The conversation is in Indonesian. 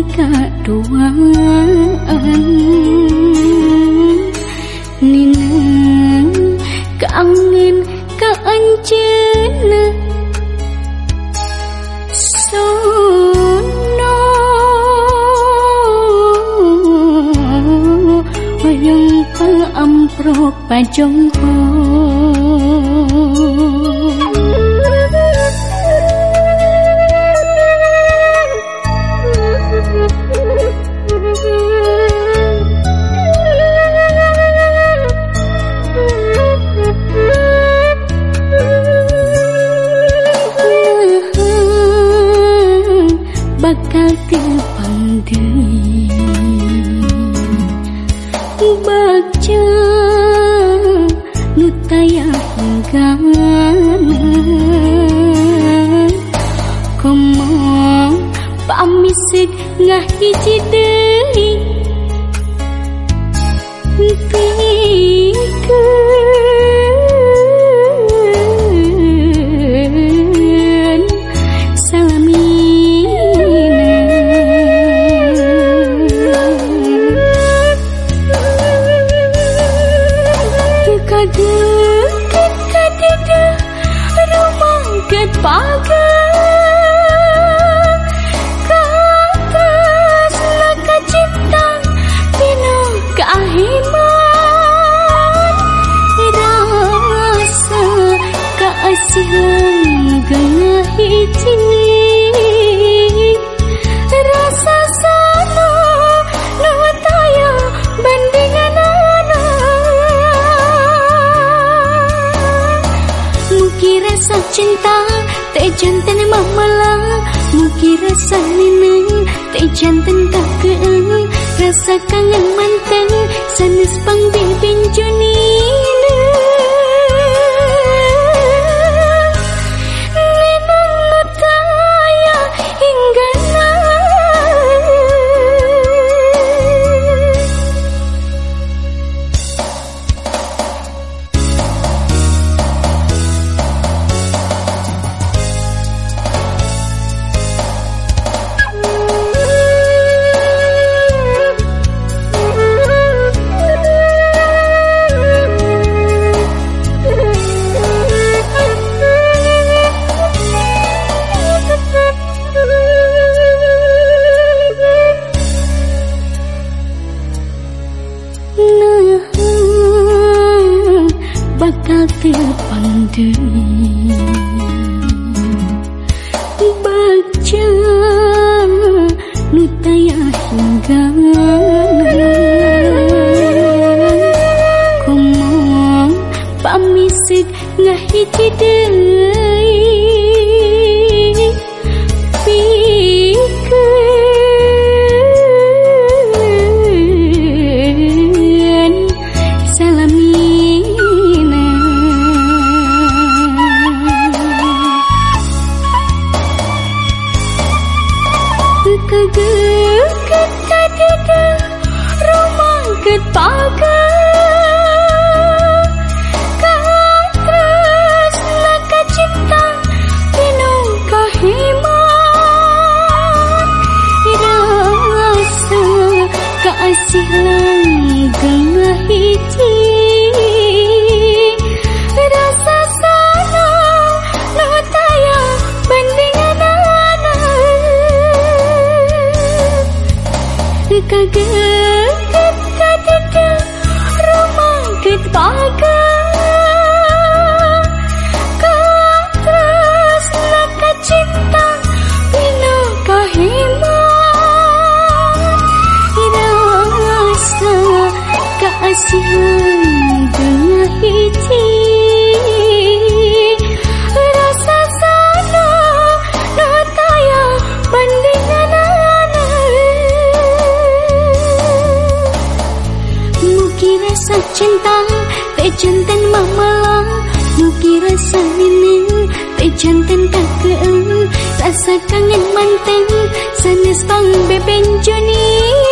kaduaan Nina kangen kaanjena sono wayang paamprok pajongho bakal kepanggih baca nutaya hinggan komo pamisik ngahiji deui pikeun salami kadede rumah get paga katas laka ciptang pino keahiman rasa keasihan gaya hiji rasa sana nuwataya bandingan mugi rasa cinta teh jantan mamalang mugi rasa neneng teh jantan kakeung rasa kangen manten sanes pang bibinjunina neneng nutaya hinggana bakal terpandang baca nutaya hinggan komo pamisik ngahiji deui pikeun salami kaget kadede rumah get paga katas laka ciptang pino kahiman rasa keasihan gaya hiji rasa sana nutaya bandingan kaget kadede rumah get paga katas laka ciptang pino kahiman rasa keasihan gaya hiji rasa sana nutaya bandingan rasa cinta teh jantan mamalang mugi rasa neneng teh jantan kakeung rasa kangen manten sanes pang bebenjoni